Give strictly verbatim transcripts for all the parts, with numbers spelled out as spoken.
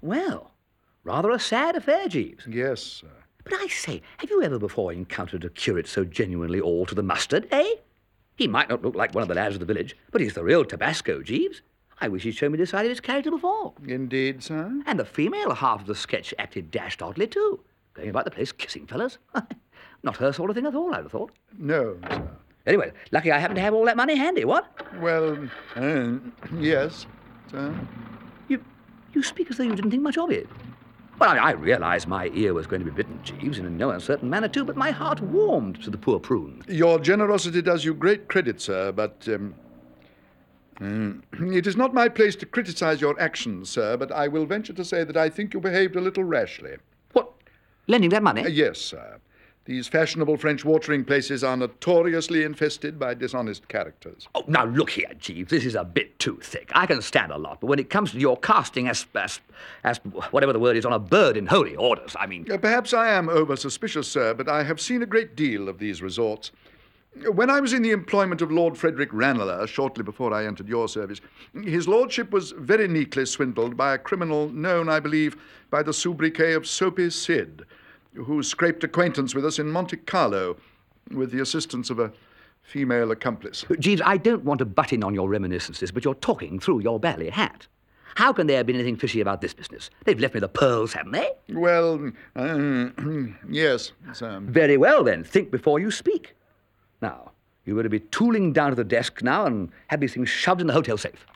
Well, rather a sad affair, Jeeves. Yes, sir. But I say, have you ever before encountered a curate so genuinely all to the mustard, eh? He might not look like one of the lads of the village, but he's the real Tabasco, Jeeves. I wish he'd shown me this side of his character before. Indeed, sir. And the female half of the sketch acted dashed oddly, too. Going about the place kissing fellas. Not her sort of thing at all, I'd have thought. No, sir. Anyway, lucky I happen to have all that money handy, what? Well, uh, yes, sir. You you speak as though you didn't think much of it. Well, I, I realised my ear was going to be bitten, Jeeves, in no uncertain manner, too, but my heart warmed to the poor prune. Your generosity does you great credit, sir, but um, mm, it is not my place to criticise your actions, sir, but I will venture to say that I think you behaved a little rashly. What? Lending that money? Uh, yes, sir. These fashionable French watering places are notoriously infested by dishonest characters. Oh, now look here, Jeeves, this is a bit too thick. I can stand a lot, but when it comes to your casting as, as, as whatever the word is, on a bird in holy orders, I mean... Uh, perhaps I am over-suspicious, sir, but I have seen a great deal of these resorts. When I was in the employment of Lord Frederick Ranelagh, shortly before I entered your service, his lordship was very neatly swindled by a criminal known, I believe, by the sobriquet of Soapy Sid, who scraped acquaintance with us in Monte Carlo with the assistance of a female accomplice. Jeeves, I don't want to butt in on your reminiscences, but you're talking through your belly hat. How can there have been anything fishy about this business? They've left me the pearls, haven't they? Well, uh, yes, sir. Very well, then. Think before you speak. Now, you're going to be tooling down to the desk now and have these things shoved in the hotel safe.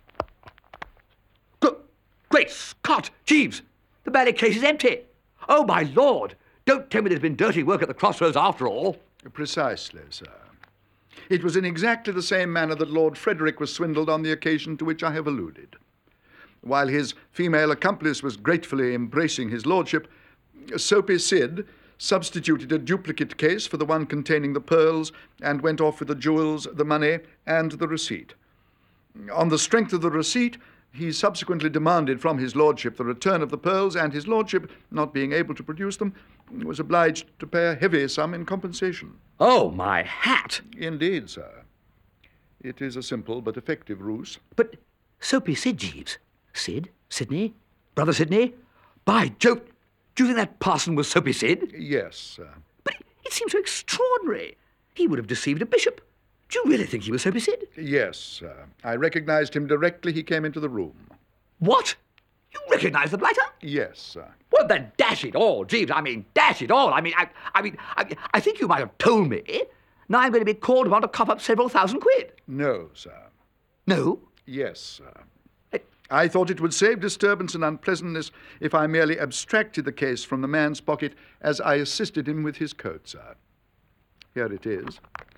Good. Great Scott! Jeeves, the bally case is empty. Oh, my Lord! Don't tell me there's been dirty work at the crossroads after all. Precisely, sir. It was in exactly the same manner that Lord Frederick was swindled on the occasion to which I have alluded. While his female accomplice was gratefully embracing his lordship, Soapy Sid substituted a duplicate case for the one containing the pearls and went off with the jewels, the money, and the receipt. On the strength of the receipt, he subsequently demanded from his lordship the return of the pearls, and his lordship, not being able to produce them, was obliged to pay a heavy sum in compensation. Oh, my hat! Indeed, sir. It is a simple but effective ruse. But Soapy Sid, Jeeves. Sid? Sidney? Brother Sidney? By Jove! Do you think that parson was Soapy Sid? Yes, sir. But it seems so extraordinary. He would have deceived a bishop. Do you really think he was Soapy Sid? Yes, sir. I recognized him directly he came into the room. What? You recognized the blighter? Yes, sir. Well, then dash it all, Jeeves. I mean, dash it all. I mean, I, I mean, I, I think you might have told me. Now I'm going to be called upon to cough up several thousand quid. No, sir. No? Yes, sir. I thought it would save disturbance and unpleasantness if I merely abstracted the case from the man's pocket as I assisted him with his coat, sir. Here it is.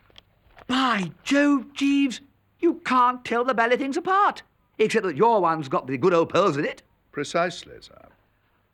By Jove, Jeeves, you can't tell the bally things apart, except that your one's got the good old pearls in it. Precisely, sir.